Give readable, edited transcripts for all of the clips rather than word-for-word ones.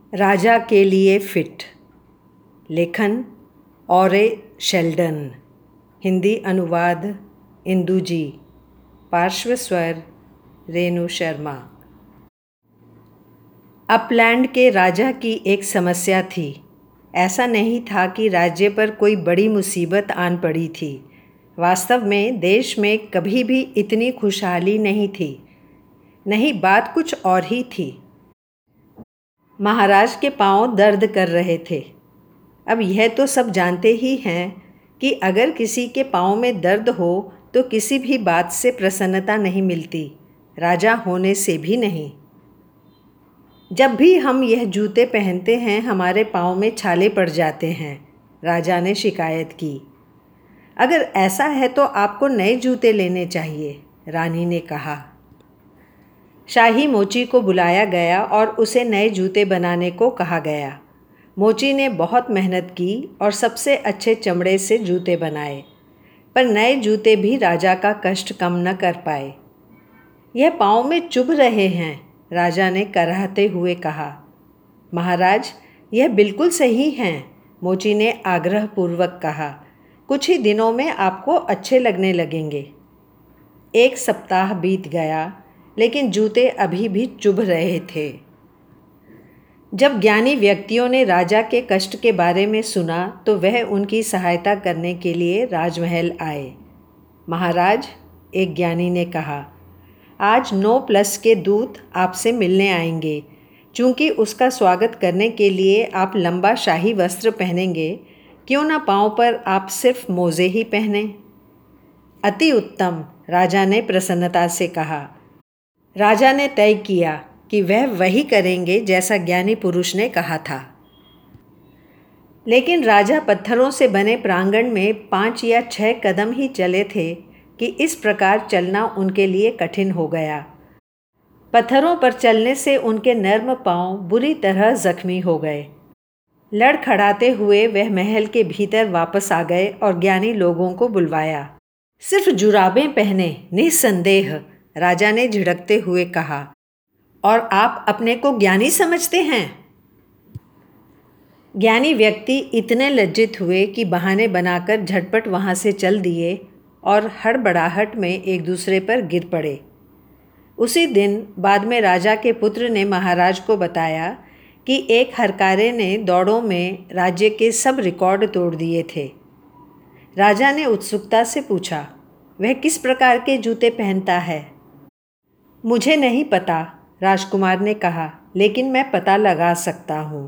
राजा के लिए फिट। लेखन ऑरे शेल्डन। हिंदी अनुवाद इंदु जी। पार्श्व स्वर रेणु शर्मा। अपलैंड के राजा की एक समस्या थी। ऐसा नहीं था कि राज्य पर कोई बड़ी मुसीबत आन पड़ी थी। वास्तव में देश में कभी भी इतनी खुशहाली नहीं थी। नहीं, बात कुछ और ही थी। महाराज के पांव दर्द कर रहे थे। अब यह तो सब जानते ही हैं कि अगर किसी के पांव में दर्द हो तो किसी भी बात से प्रसन्नता नहीं मिलती, राजा होने से भी नहीं। जब भी हम यह जूते पहनते हैं हमारे पांव में छाले पड़ जाते हैं, राजा ने शिकायत की। अगर ऐसा है तो आपको नए जूते लेने चाहिए, रानी ने कहा। शाही मोची को बुलाया गया और उसे नए जूते बनाने को कहा गया। मोची ने बहुत मेहनत की और सबसे अच्छे चमड़े से जूते बनाए, पर नए जूते भी राजा का कष्ट कम न कर पाए। यह पाँव में चुभ रहे हैं, राजा ने कराहते हुए कहा। महाराज, यह बिल्कुल सही हैं, मोची ने आग्रहपूर्वक कहा। कुछ ही दिनों में आपको अच्छे लगने लगेंगे। 1 सप्ताह बीत गया, लेकिन जूते अभी भी चुभ रहे थे। जब ज्ञानी व्यक्तियों ने राजा के कष्ट के बारे में सुना तो वह उनकी सहायता करने के लिए राजमहल आए। महाराज, एक ज्ञानी ने कहा, आज 9+ के दूत आपसे मिलने आएंगे। चूँकि उसका स्वागत करने के लिए आप लंबा शाही वस्त्र पहनेंगे, क्यों ना पाँव पर आप सिर्फ मोज़े ही पहने। अति उत्तम, राजा ने प्रसन्नता से कहा। राजा ने तय किया कि वह वही करेंगे जैसा ज्ञानी पुरुष ने कहा था। लेकिन राजा पत्थरों से बने प्रांगण में 5 या 6 कदम ही चले थे कि इस प्रकार चलना उनके लिए कठिन हो गया। पत्थरों पर चलने से उनके नर्म पांव बुरी तरह जख्मी हो गए। लड़खड़ाते हुए वह महल के भीतर वापस आ गए और ज्ञानी लोगों को बुलवाया। सिर्फ जुराबें पहने, निस्संदेह, राजा ने झिड़कते हुए कहा। और आप अपने को ज्ञानी समझते हैं? ज्ञानी व्यक्ति इतने लज्जित हुए कि बहाने बनाकर झटपट वहाँ से चल दिए और हड़बड़ाहट में एक दूसरे पर गिर पड़े। उसी दिन बाद में राजा के पुत्र ने महाराज को बताया कि एक हरकारे ने दौड़ों में राज्य के सब रिकॉर्ड तोड़ दिए थे। राजा ने उत्सुकता से पूछा, वह किस प्रकार के जूते पहनता है? मुझे नहीं पता, राजकुमार ने कहा, लेकिन मैं पता लगा सकता हूँ।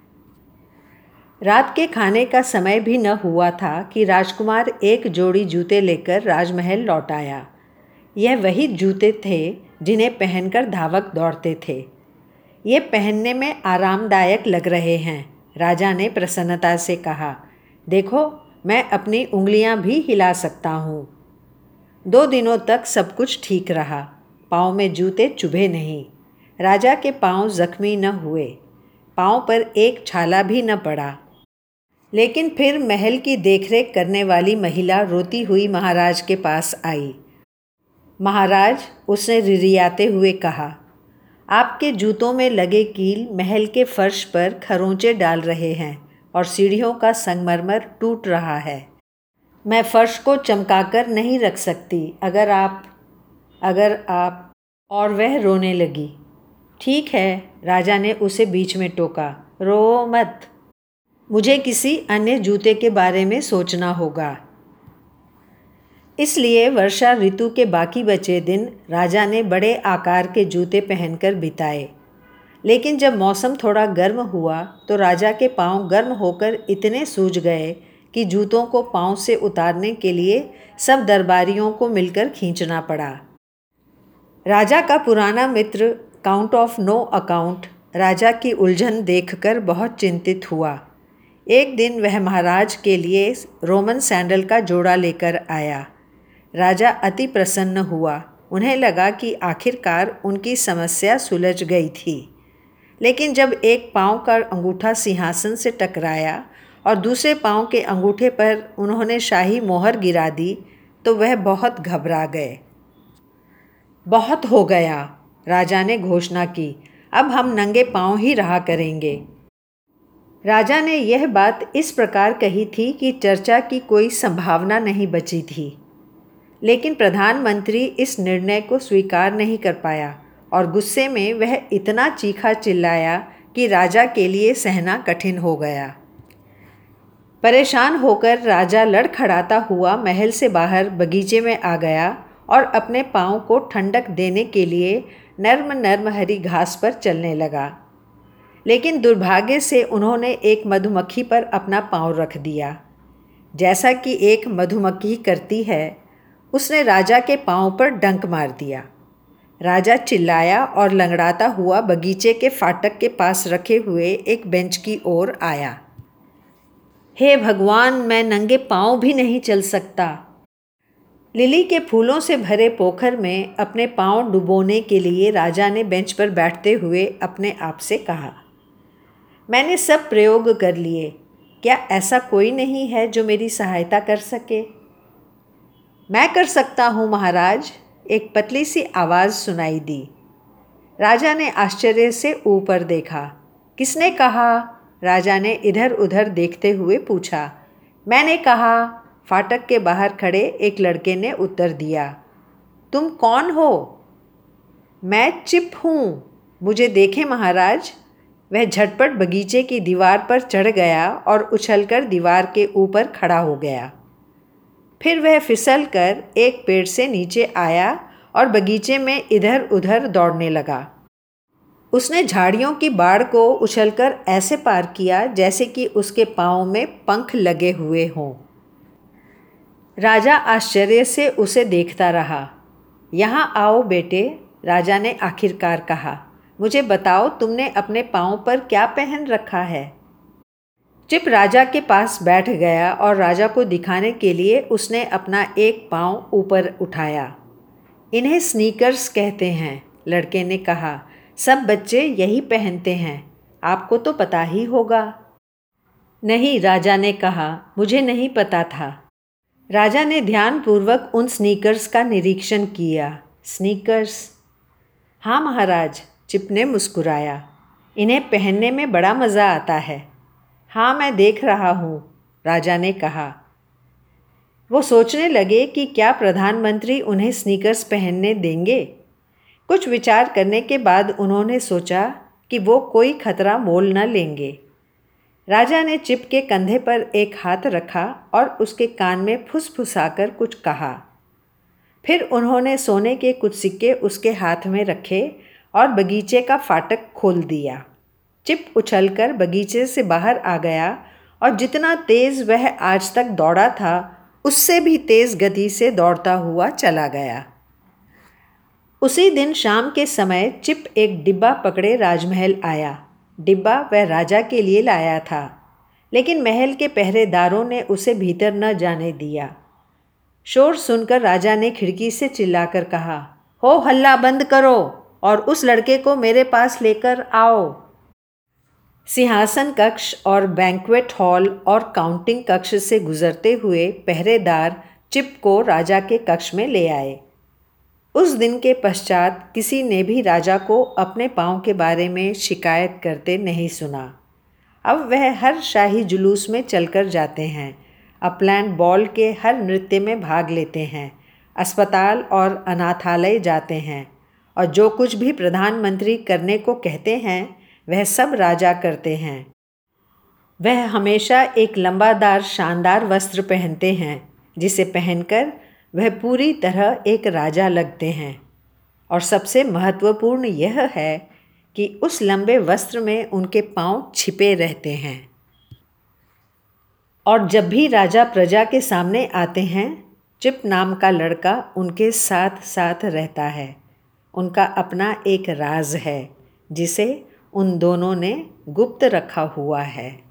रात के खाने का समय भी न हुआ था कि राजकुमार एक जोड़ी जूते लेकर राजमहल लौट आया। यह वही जूते थे जिन्हें पहनकर धावक दौड़ते थे। ये पहनने में आरामदायक लग रहे हैं, राजा ने प्रसन्नता से कहा। देखो, मैं अपनी उंगलियां भी हिला सकता हूँ। 2 दिनों तक सब कुछ ठीक रहा। पाँव में जूते चुभे नहीं। राजा के पाँव जख्मी न हुए। पाँव पर एक छाला भी न पड़ा। लेकिन फिर महल की देखरेख करने वाली महिला रोती हुई महाराज के पास आई। महाराज, उसने रिरियाते हुए कहा, आपके जूतों में लगे कील महल के फर्श पर खरोंचे डाल रहे हैं और सीढ़ियों का संगमरमर टूट रहा है। मैं फर्श को चमकाकर नहीं रख सकती अगर आप और वह रोने लगी। ठीक है, राजा ने उसे बीच में टोका, रो मत। मुझे किसी अन्य जूते के बारे में सोचना होगा। इसलिए वर्षा ऋतु के बाकी बचे दिन राजा ने बड़े आकार के जूते पहनकर बिताए। लेकिन जब मौसम थोड़ा गर्म हुआ तो राजा के पांव गर्म होकर इतने सूज गए कि जूतों को पांव से उतारने के लिए सब दरबारियों को मिलकर खींचना पड़ा। राजा का पुराना मित्र काउंट ऑफ नो अकाउंट राजा की उलझन देखकर बहुत चिंतित हुआ। एक दिन वह महाराज के लिए रोमन सैंडल का जोड़ा लेकर आया। राजा अति प्रसन्न हुआ। उन्हें लगा कि आखिरकार उनकी समस्या सुलझ गई थी। लेकिन जब एक पाँव का अंगूठा सिंहासन से टकराया और दूसरे पाँव के अंगूठे पर उन्होंने शाही मोहर गिरा दी तो वह बहुत घबरा गए। बहुत हो गया, राजा ने घोषणा की। अब हम नंगे पाँव ही रहा करेंगे। राजा ने यह बात इस प्रकार कही थी कि चर्चा की कोई संभावना नहीं बची थी, लेकिन प्रधानमंत्री इस निर्णय को स्वीकार नहीं कर पाया और गुस्से में वह इतना चीखा चिल्लाया कि राजा के लिए सहना कठिन हो गया। परेशान होकर राजा लड़खड़ाता हुआ महल से बाहर बगीचे में आ गया और अपने पाँव को ठंडक देने के लिए नर्म नर्म हरी घास पर चलने लगा। लेकिन दुर्भाग्य से उन्होंने एक मधुमक्खी पर अपना पाँव रख दिया। जैसा कि एक मधुमक्खी करती है, उसने राजा के पाँव पर डंक मार दिया। राजा चिल्लाया और लंगड़ाता हुआ बगीचे के फाटक के पास रखे हुए एक बेंच की ओर आया। हे भगवान, मैं नंगे पाँव भी नहीं चल सकता। लिली के फूलों से भरे पोखर में अपने पाँव डुबोने के लिए राजा ने बेंच पर बैठते हुए अपने आप से कहा, मैंने सब प्रयोग कर लिए, क्या ऐसा कोई नहीं है जो मेरी सहायता कर सके? मैं कर सकता हूँ महाराज, एक पतली सी आवाज़ सुनाई दी। राजा ने आश्चर्य से ऊपर देखा। किसने कहा? राजा ने इधर उधर देखते हुए पूछा। मैंने कहा, फाटक के बाहर खड़े एक लड़के ने उत्तर दिया। तुम कौन हो? मैं चिप हूँ, मुझे देखें महाराज। वह झटपट बगीचे की दीवार पर चढ़ गया और उछलकर दीवार के ऊपर खड़ा हो गया। फिर वह फिसलकर एक पेड़ से नीचे आया और बगीचे में इधर उधर दौड़ने लगा। उसने झाड़ियों की बाड़ को उछलकर ऐसे पार किया जैसे कि उसके पाँव में पंख लगे हुए हों। राजा आश्चर्य से उसे देखता रहा। यहाँ आओ बेटे, राजा ने आखिरकार कहा। मुझे बताओ, तुमने अपने पाँव पर क्या पहन रखा है? चिप राजा के पास बैठ गया और राजा को दिखाने के लिए उसने अपना एक पाँव ऊपर उठाया। इन्हें स्नीकर्स कहते हैं, लड़के ने कहा। सब बच्चे यही पहनते हैं, आपको तो पता ही होगा। नहीं, राजा ने कहा, मुझे नहीं पता था। राजा ने ध्यानपूर्वक उन स्नीकर्स का निरीक्षण किया। स्नीकर्स? हाँ महाराज, चिप ने मुस्कुराया। इन्हें पहनने में बड़ा मज़ा आता है। हाँ, मैं देख रहा हूँ, राजा ने कहा। वो सोचने लगे कि क्या प्रधानमंत्री उन्हें स्नीकर्स पहनने देंगे। कुछ विचार करने के बाद उन्होंने सोचा कि वो कोई खतरा मोल न लेंगे। राजा ने चिप के कंधे पर एक हाथ रखा और उसके कान में फुसफुसाकर कुछ कहा। फिर उन्होंने सोने के कुछ सिक्के उसके हाथ में रखे और बगीचे का फाटक खोल दिया। चिप उछलकर बगीचे से बाहर आ गया और जितना तेज़ वह आज तक दौड़ा था, उससे भी तेज़ गति से दौड़ता हुआ चला गया। उसी दिन शाम के समय चिप एक डिब्बा पकड़े राजमहल आया। डिब्बा वह राजा के लिए लाया था, लेकिन महल के पहरेदारों ने उसे भीतर न जाने दिया। शोर सुनकर राजा ने खिड़की से चिल्लाकर कहा, हो हल्ला बंद करो और उस लड़के को मेरे पास लेकर आओ। सिंहासन कक्ष और बैंक्वेट हॉल और काउंटिंग कक्ष से गुजरते हुए पहरेदार चिप को राजा के कक्ष में ले आए। उस दिन के पश्चात किसी ने भी राजा को अपने पाँव के बारे में शिकायत करते नहीं सुना। अब वह हर शाही जुलूस में चलकर जाते हैं, अपलैंड बॉल के हर नृत्य में भाग लेते हैं, अस्पताल और अनाथालय जाते हैं और जो कुछ भी प्रधानमंत्री करने को कहते हैं वह सब राजा करते हैं। वह हमेशा एक लंबादार शानदार वस्त्र पहनते हैं जिसे पहनकर वह पूरी तरह एक राजा लगते हैं। और सबसे महत्वपूर्ण यह है कि उस लंबे वस्त्र में उनके पाँव छिपे रहते हैं। और जब भी राजा प्रजा के सामने आते हैं, चिप नाम का लड़का उनके साथ साथ रहता है। उनका अपना एक राज है जिसे उन दोनों ने गुप्त रखा हुआ है।